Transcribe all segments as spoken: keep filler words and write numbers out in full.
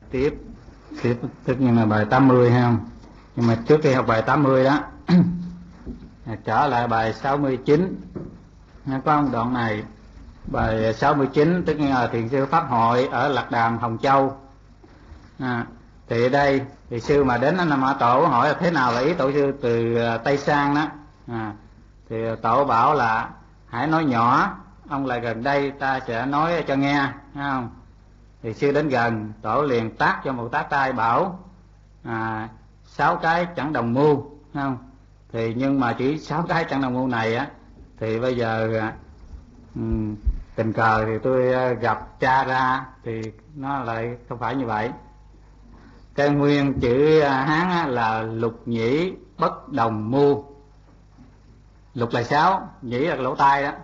tiếp tiếp tất nhiên là bài tám mươi ha. Nhưng mà trước khi học bài tám mươi đó trở lại bài sáu mươi chín. Có một đoạn này, bài sáu mươi chín tất nhiên là thiền sư pháp hội ở Lạc Đàm Hồng Châu. À, thì ở đây thì sư mà đến Nam Mã Tổ hỏi là thế nào là ý tổ sư từ Tây sang đó. À, thì tổ bảo là hãy nói nhỏ, ông lại gần đây ta sẽ nói cho nghe, thấy không? Thì sư đến gần, tổ liền tác cho một tác tay bảo à, sáu cái chẳng đồng mưu, thấy không? Thì nhưng mà chỉ sáu cái chẳng đồng mưu này á, thì bây giờ um, tình cờ thì tôi gặp cha ra thì nó lại không phải như vậy. Cái nguyên chữ Hán á, là lục nhĩ bất đồng mưu. Lục là sáu, nhĩ là lỗ tai đó,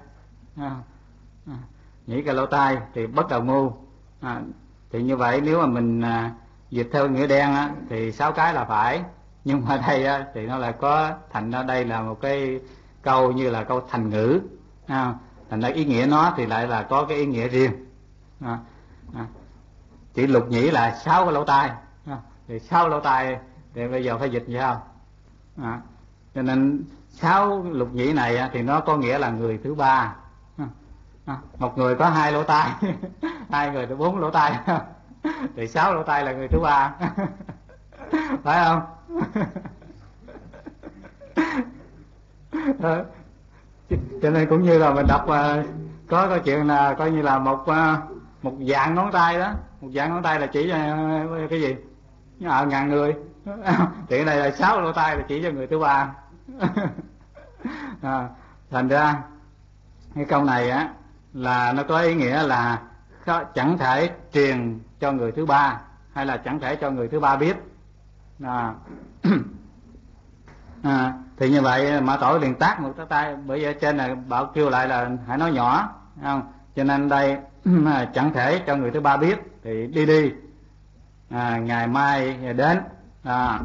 nhĩ cái lỗ tai thì bất đồng mưu. À, thì như vậy nếu mà mình à, dịch theo nghĩa đen á, thì sáu cái là phải. Nhưng mà đây á, thì nó lại có thành ra đây là một cái câu như là câu thành ngữ. À, thành ra ý nghĩa nó thì lại là có cái ý nghĩa riêng. À, à, chữ lục nhĩ là sáu cái lỗ tai. À, thì sáu lỗ tai thì bây giờ phải dịch như sao? À, cho nên sáu lục nhĩ này á, thì nó có nghĩa là người thứ ba. À, một người có hai lỗ tai, hai người có bốn lỗ tai, thì sáu lỗ tai là người thứ ba, phải không? À, cho nên cũng như là mình đọc uh, có câu chuyện là coi như là một uh, một dạng ngón tay đó, một dạng ngón tay là chỉ cho uh, cái gì? À, ngàn người. Thì cái này là sáu lỗ tai là chỉ cho người thứ ba. À, thành ra cái câu này á là nó có ý nghĩa là chẳng thể truyền cho người thứ ba, hay là chẳng thể cho người thứ ba biết. À, à, thì như vậy Mã Tổ liền tác một cái tay, bởi vì ở trên này bảo kêu lại là hãy nói nhỏ, không? Cho nên đây chẳng thể cho người thứ ba biết thì đi đi, à, ngày mai đến. À,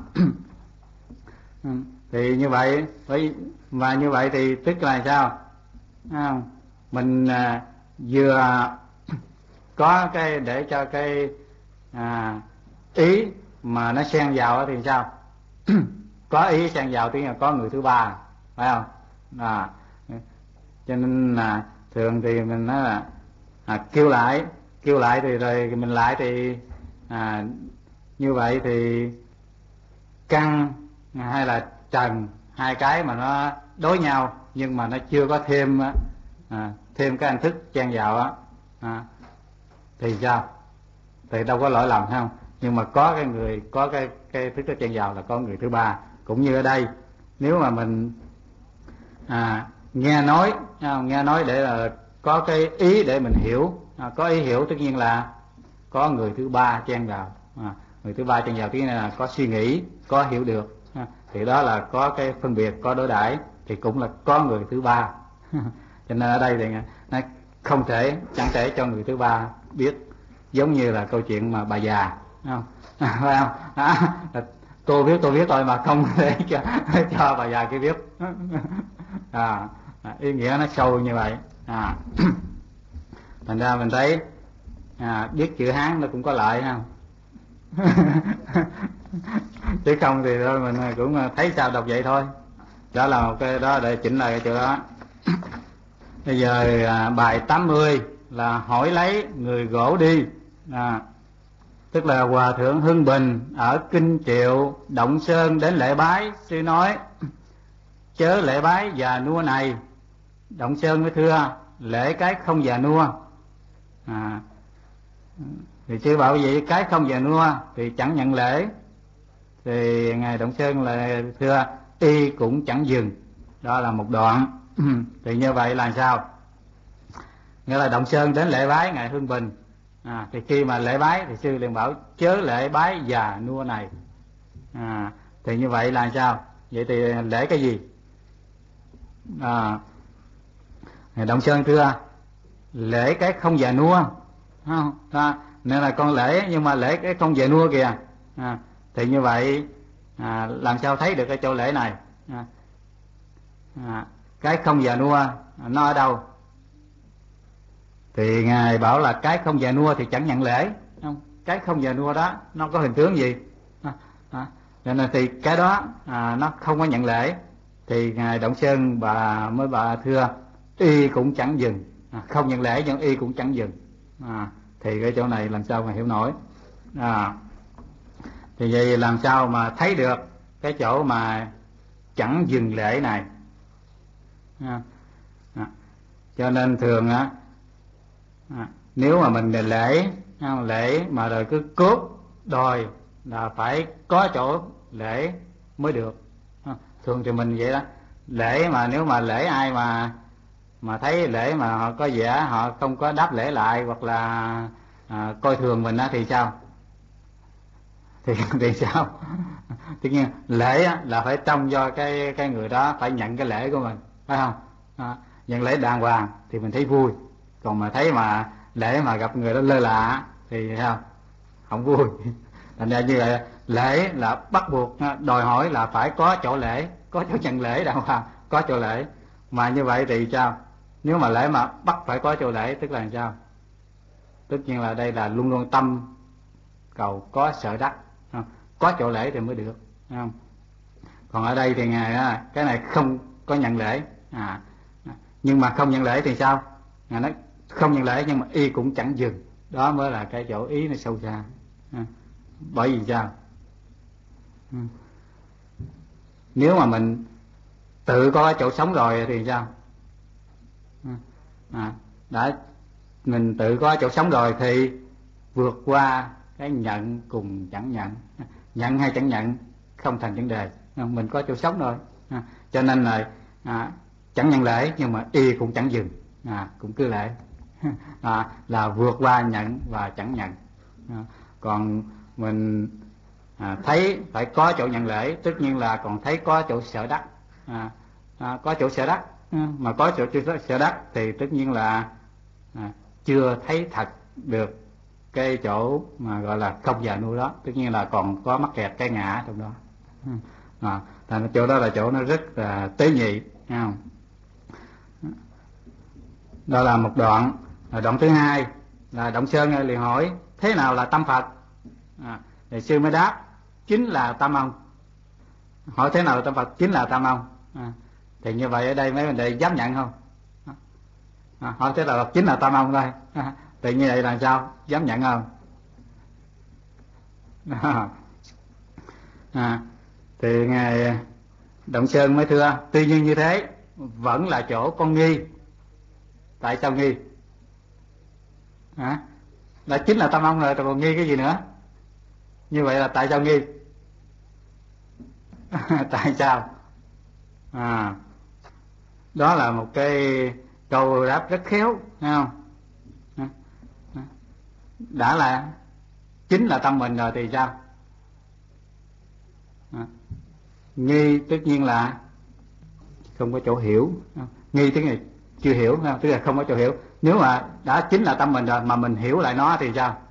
thì như vậy và như vậy thì tức là sao? À, mình à, vừa có cái để cho cái à, ý mà nó xen vào thì sao? Có ý xen vào tức là có người thứ ba, phải không? À, cho nên là thường thì mình nói là à, kêu lại kêu lại thì rồi mình lại thì à, như vậy thì căn hay là trần, hai cái mà nó đối nhau nhưng mà nó chưa có thêm à, thêm cái anh thức chen vào á, à, thì sao? Thì đâu có lỗi lầm, phải không? Nhưng mà có cái người có cái cái thức đó chen vào là có người thứ ba. Cũng như ở đây, nếu mà mình à, nghe nói nghe nói để là có cái ý để mình hiểu, à, có ý hiểu tất nhiên là có người thứ ba chen vào. À, người thứ ba chen vào tức là có suy nghĩ, có hiểu được, à, thì đó là có cái phân biệt, có đối đãi, thì cũng là có người thứ ba. Cho nên ở đây thì nó không thể, chẳng thể cho người thứ ba biết, giống như là câu chuyện mà bà già, không? Phải không? À, tôi biết tôi biết thôi mà không thể cho, cho bà già kia biết. À, ý nghĩa nó sâu như vậy. À, thành ra mình thấy à, biết chữ Hán nó cũng có lợi, không? Chứ không thì thôi mình cũng thấy sao đọc vậy thôi. Đó là một cái đó để chỉnh lại cái chỗ đó. Bây giờ à, bài tám mươi là hỏi lấy người gỗ đi. À, tức là Hòa Thượng Hưng Bình ở Kinh Triệu Động Sơn đến lễ bái. Sư nói chớ lễ bái già nua này. Động Sơn mới thưa lễ cái không già nua. À, thì sư bảo vậy cái không già nua thì chẳng nhận lễ. Thì ngài Động Sơn là thưa y cũng chẳng dừng. Đó là một đoạn. Thì như vậy là sao? Nghĩa là Động Sơn đến lễ bái ngài Hưng Bình. À, thì khi mà lễ bái thì sư liền bảo chớ lễ bái già nua này. À, thì như vậy là sao? Vậy thì lễ cái gì? À, Động Sơn thưa lễ cái không già nua, không? À, nên là con lễ nhưng mà lễ cái không già nua kìa. À, thì như vậy à, làm sao thấy được cái chỗ lễ này? À, à, cái không già nua nó ở đâu? Thì ngài bảo là cái không già nua thì chẳng nhận lễ, không? cái không già nua đó nó có hình tướng gì à, à, cho nên thì cái đó à, nó không có nhận lễ. Thì ngài Động Sơn bà mới bà thưa y cũng chẳng dừng, à, không nhận lễ nhưng y cũng chẳng dừng. À, thì cái chỗ này làm sao mà hiểu nổi. À, thì vậy làm sao mà thấy được cái chỗ mà chẳng dừng lễ này. À, à, cho nên thường á à, nếu mà mình lễ lễ mà rồi cứ cốt đòi là phải có chỗ lễ mới được. À, thường thì mình vậy đó, lễ mà nếu mà lễ ai mà mà thấy lễ mà họ có vẻ họ không có đáp lễ lại, hoặc là à, coi thường mình á thì sao? thì thì sao? Tất nhiên lễ á, là phải trông cho cái cái người đó phải nhận cái lễ của mình, phải không? À, nhận lễ đàng hoàng thì mình thấy vui. Còn mà thấy mà lễ mà gặp người đó lơ là thì sao? Không vui. Thành ra như vậy, lễ là bắt buộc đòi hỏi là phải có chỗ lễ, có chỗ nhận lễ đàng hoàng, có chỗ lễ. Mà như vậy thì sao? Nếu mà lễ mà bắt phải có chỗ lễ tức là làm sao? Tất nhiên là đây là luôn luôn tâm cầu có sở đắc, không? Có chỗ lễ thì mới được, không? Còn ở đây thì ngài á, cái này không có nhận lễ, à, nhưng mà không nhận lễ thì sao? Ngài nói không nhận lễ nhưng mà y cũng chẳng dừng. Đó mới là cái chỗ ý nó sâu xa. À, bởi vì sao? À, nếu mà mình tự có chỗ sống rồi thì sao? À, à, đã mình tự có chỗ sống rồi thì vượt qua cái nhận cùng chẳng nhận. Nhận hay chẳng nhận không thành vấn đề, mình có chỗ sống rồi. À, cho nên là à, chẳng nhận lễ nhưng mà y cũng chẳng dừng, à, cũng cứ lễ. À, là vượt qua nhận và chẳng nhận. À, còn mình à, thấy phải có chỗ nhận lễ, tất nhiên là còn thấy có chỗ sở đắc. À, à, có chỗ sở đắc, à, mà có chỗ sở đắc thì tất nhiên là à, chưa thấy thật được cái chỗ mà gọi là không già nuôi đó. Tất nhiên là còn có mắc kẹt cái ngã trong đó. À, thành chỗ đó là chỗ nó rất là tế nhị, thấy không? Đó là một đoạn. Đoạn thứ hai là Động Sơn liền hỏi thế nào là tâm Phật. À, thì sư mới đáp chính là tâm ông. Hỏi thế nào là tâm Phật? Chính là tâm ông. À, thì như vậy ở đây mấy vấn đề dám nhận không? À, hỏi thế nào là chính là tâm ông đây. À, thì như vậy là sao? Dám nhận không? À, à, thì ngài Động Sơn mới thưa tuy nhiên như thế vẫn là chỗ con nghi. Tại sao nghi? À, đã chính là tâm ông rồi còn nghi cái gì nữa? Như vậy là tại sao nghi? Tại sao? À, đó là một cái câu đáp rất khéo, thấy không? Đã là chính là tâm mình rồi thì sao? À, nghi tất nhiên là không có chỗ hiểu. Nghi tức là chưa hiểu, tức là không có chỗ hiểu. Nếu mà đã chính là tâm mình rồi mà mình hiểu lại nó thì sao?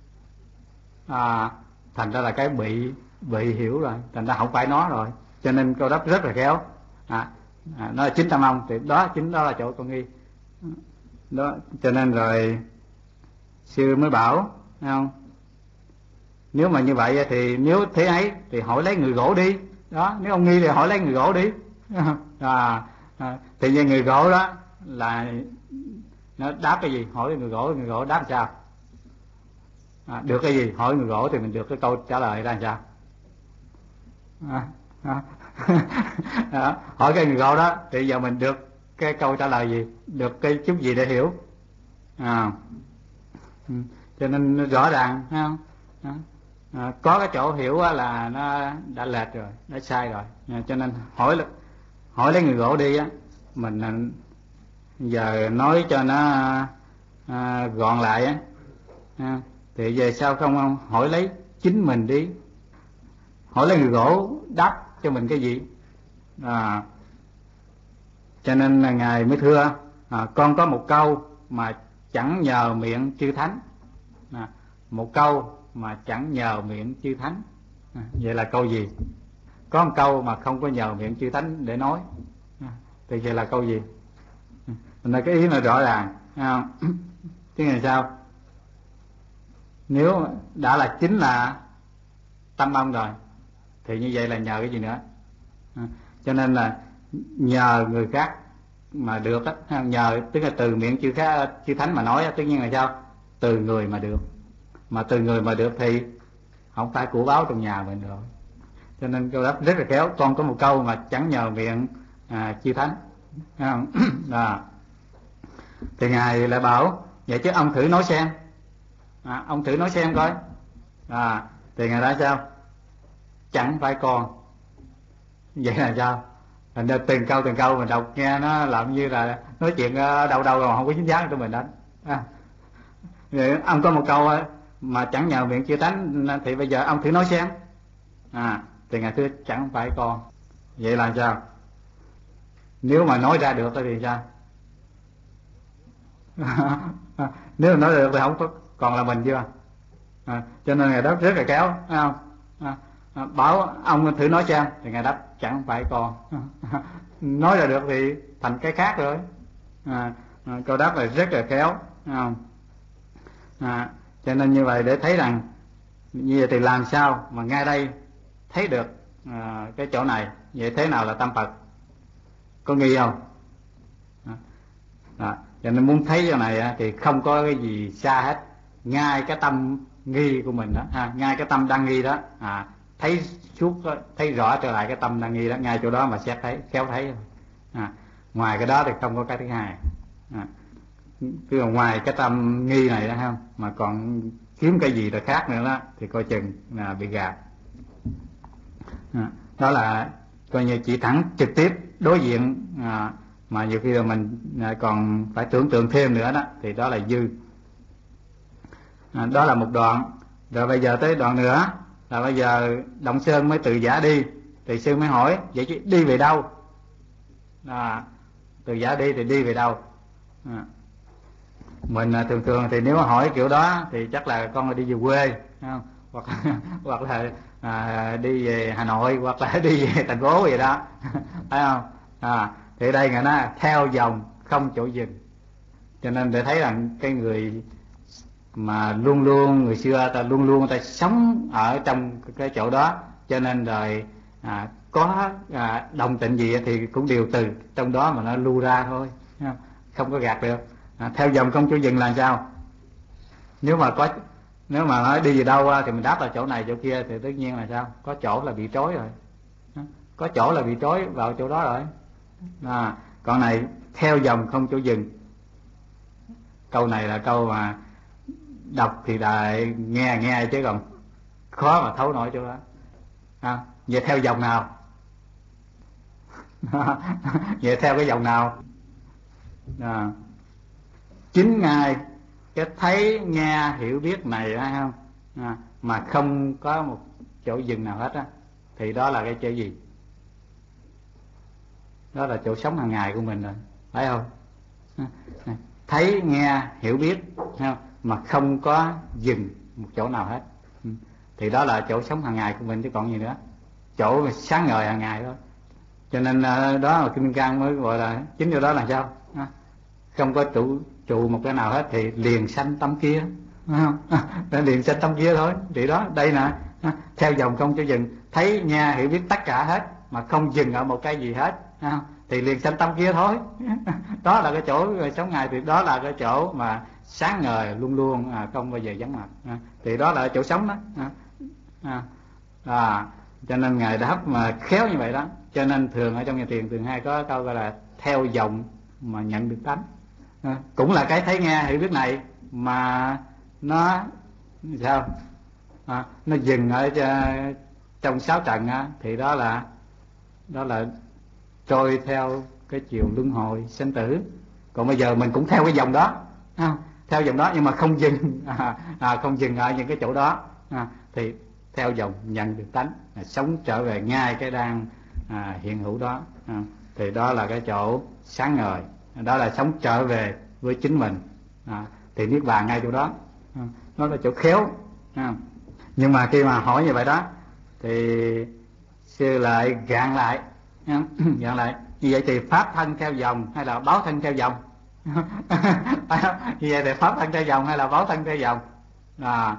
À, thành ra là cái bị bị hiểu rồi, thành ra không phải nó rồi. Cho nên câu đáp rất là khéo. À, à, nó là chính tâm ông thì đó, chính đó là chỗ con nghi đó. Cho nên rồi sư mới bảo, thấy không? Nếu mà như vậy thì nếu thế ấy thì hỏi lấy người gỗ đi. Đó, nếu ông nghi thì hỏi lấy người gỗ đi. À, à, thì như người gỗ đó là nó đáp cái gì? Hỏi người gỗ, người gỗ đáp sao? À, được cái gì? Hỏi người gỗ thì mình được cái câu trả lời ra sao? À, à. À, hỏi cái người gỗ đó thì giờ mình được cái câu trả lời gì? Được cái chút gì để hiểu? À, cho nên rõ ràng, thấy không? À, à, có cái chỗ hiểu là nó đã lệch rồi, đã sai rồi. À, cho nên hỏi hỏi lấy người gỗ đi á, mình giờ nói cho nó à, gọn lại á. À, thì về sau không không hỏi lấy chính mình đi. Hỏi lấy người gỗ đáp cho mình cái gì? À, cho nên là ngài mới thưa à, con có một câu mà chẳng nhờ miệng chư thánh. À, một câu mà chẳng nhờ miệng chư thánh. À, vậy là câu gì? Có một câu mà không có nhờ miệng chư thánh để nói. À, thì vậy là câu gì? Là cái ý là rõ ràng. À, chứ ngày sao? Nếu đã là chính là tâm ông rồi thì như vậy là nhờ cái gì nữa? À, cho nên là nhờ người khác mà được á, nhờ tức là từ miệng chư khác chư thánh mà nói, tất nhiên là sao? Từ người mà được, mà từ người mà được thì không phải của báo trong nhà mình rồi. Cho nên câu đáp rất là khéo. Con có một câu mà chẳng nhờ miệng à, chư thánh à. Thì ngài lại bảo vậy chứ ông thử nói xem, à, ông thử nói xem coi. À, thì ngài nói sao? Chẳng phải con. Vậy là sao? Thành ra từng câu từng câu mình đọc nghe nó làm như là nói chuyện đâu đâu rồi không có chính xác cho mình đó. À, ông có một câu mà chẳng nhờ miệng chư thánh thì bây giờ ông thử nói xem. À, thì ngài thưa chẳng phải con. Vậy là sao? Nếu mà nói ra được thì sao? Nếu mà nói được thì không có còn là mình chưa? À, cho nên ngài đáp rất là khéo, thấy không? À, à, bảo ông thử nói xem, thì ngài đáp chẳng phải con. Nói ra được thì thành cái khác rồi. À, à, câu đáp là rất là khéo, thấy không? À, cho nên như vậy để thấy rằng như vậy thì làm sao mà ngay đây thấy được à, cái chỗ này. Vậy thế nào là tâm Phật? Có nghi không? À, à, cho nên muốn thấy chỗ này thì không có cái gì xa hết, ngay cái tâm nghi của mình đó, à, ngay cái tâm đang nghi đó, à, thấy suốt, thấy rõ trở lại cái tâm đang nghi đó, ngay chỗ đó mà xét thấy, khéo thấy. À, ngoài cái đó thì không có cái thứ hai. À, tức là ngoài cái tâm nghi này đó không, mà còn kiếm cái gì là khác nữa đó thì coi chừng là bị gạt. À, đó là coi như chỉ thẳng trực tiếp đối diện, à, mà nhiều khi là mình còn phải tưởng tượng thêm nữa đó thì đó là dư. À, đó là một đoạn. Rồi bây giờ tới đoạn nữa là bây giờ Động Sơn mới từ giả đi, thì sư mới hỏi vậy chứ đi về đâu? À, từ giả đi thì đi về đâu? À, mình thường thường thì nếu mà hỏi kiểu đó thì chắc là con đi về quê, không? Hoặc hoặc là à, đi về Hà Nội, hoặc là đi về thành phố vậy đó, phải không? À, thì đây người nó theo dòng không chỗ dừng. Cho nên để thấy rằng cái người mà luôn luôn người xưa ta luôn luôn ta sống ở trong cái chỗ đó, cho nên rồi à, có à, đồng tịnh gì thì cũng đều từ trong đó mà nó lưu ra thôi, không, không có gạt được. À, theo dòng không chỗ dừng là sao? Nếu mà có nếu mà nói đi về đâu thì mình đáp là chỗ này chỗ kia thì tất nhiên là sao? Có chỗ là bị trói rồi, có chỗ là bị trói vào chỗ đó rồi. À, còn này theo dòng không chỗ dừng. Câu này là câu mà đọc thì đại nghe nghe chứ còn khó mà thấu nổi chỗ đó. À, vậy theo dòng nào? Vậy theo cái dòng nào? À, chính ngài cái thấy nghe hiểu biết này đó không, à, mà không có một chỗ dừng nào hết á, thì đó là cái chỗ gì? Đó là chỗ sống hàng ngày của mình rồi, phải không? À, thấy nghe hiểu biết không? Mà không có dừng một chỗ nào hết, thì đó là chỗ sống hàng ngày của mình chứ còn gì nữa, chỗ sáng ngời hàng ngày đó. Cho nên đó là Kim Cang mới gọi là chính chỗ đó là sao? Không có trụ trụ một cái nào hết thì liền sanh tâm kia, liền sanh tâm kia thôi. Thì đó đây nè, theo dòng không cho dừng, thấy nghe hiểu biết tất cả hết mà không dừng ở một cái gì hết, thì liền sanh tâm kia thôi. Đó là cái chỗ sống ngày, thì đó là cái chỗ mà sáng ngời luôn luôn, à, không bao giờ vắng mặt, à, thì đó là chỗ sống đó. À, à, à, cho nên ngài đáp mà khéo như vậy đó. Cho nên thường ở trong nhà thiền thường hay có câu gọi là theo dòng mà nhận được tánh. À, cũng là cái thấy nghe hiểu biết này mà nó sao? À, nó dừng ở trong sáu trần á, thì đó là đó là trôi theo cái chiều luân hồi sinh tử. Còn bây giờ mình cũng theo cái dòng đó, à, theo dòng đó nhưng mà không dừng, à, à, không dừng ở những cái chỗ đó, à, thì theo dòng nhận được tánh, à, sống trở về ngay cái đang à, hiện hữu đó, à, thì đó là cái chỗ sáng ngời, đó là sống trở về với chính mình, à, thì niết bàn ngay chỗ đó, à, đó là chỗ khéo. À, nhưng mà khi mà hỏi như vậy đó thì sư lại gạn lại, gạn lại như vậy thì pháp thân theo dòng hay là báo thân theo dòng? Như vậy thì pháp thân theo dòng hay là báo thân theo dòng? À,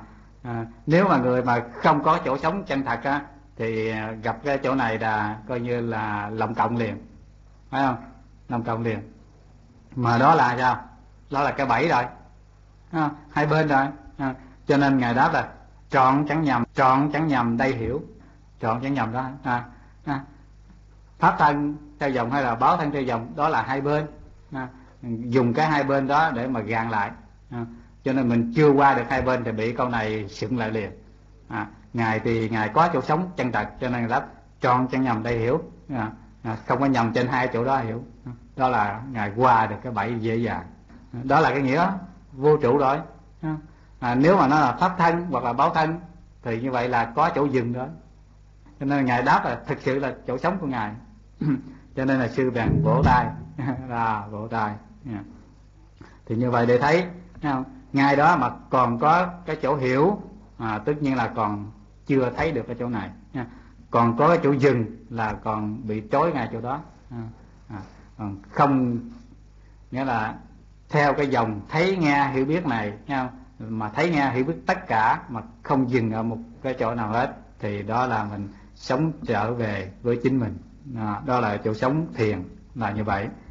À, nếu mà người mà không có chỗ sống chân thật á, thì gặp cái chỗ này là coi như là lộng cộng liền, phải không? Lộng cộng liền. Mà đó là sao? Đó là cái bẫy rồi, à, hai bên rồi. À, cho nên ngài đáp là trọn chẳng nhầm, trọn chẳng nhầm đây hiểu, trọn chẳng nhầm đó. À, à, pháp thân theo dòng hay là báo thân theo dòng, đó là hai bên. À, dùng cái hai bên đó để mà gàn lại. À, cho nên mình chưa qua được hai bên thì bị câu này sựng lại liền. À, ngài thì ngài có chỗ sống chân thật, cho nên đáp trọn chẳng nhầm đây hiểu. À, à, không có nhầm trên hai chỗ đó hiểu. À, đó là ngài qua được cái bẫy dễ dàng. À, đó là cái nghĩa vô trụ rồi. À, à, nếu mà nó là pháp thân hoặc là báo thân thì như vậy là có chỗ dừng đó. Cho nên ngài đáp là thực sự là chỗ sống của ngài. Cho nên là sư bèn vỗ tay, là vỗ tay. Yeah. Thì như vậy để thấy, ngài đó mà còn có cái chỗ hiểu, à, tất nhiên là còn chưa thấy được cái chỗ này. Yeah. Còn có cái chỗ dừng là còn bị trói ngay chỗ đó. À, à, còn không, nghĩa là theo cái dòng thấy nghe hiểu biết này, nha, mà thấy nghe hiểu biết tất cả mà không dừng ở một cái chỗ nào hết, thì đó là mình sống trở về với chính mình. À, đó là chỗ sống thiền là như vậy.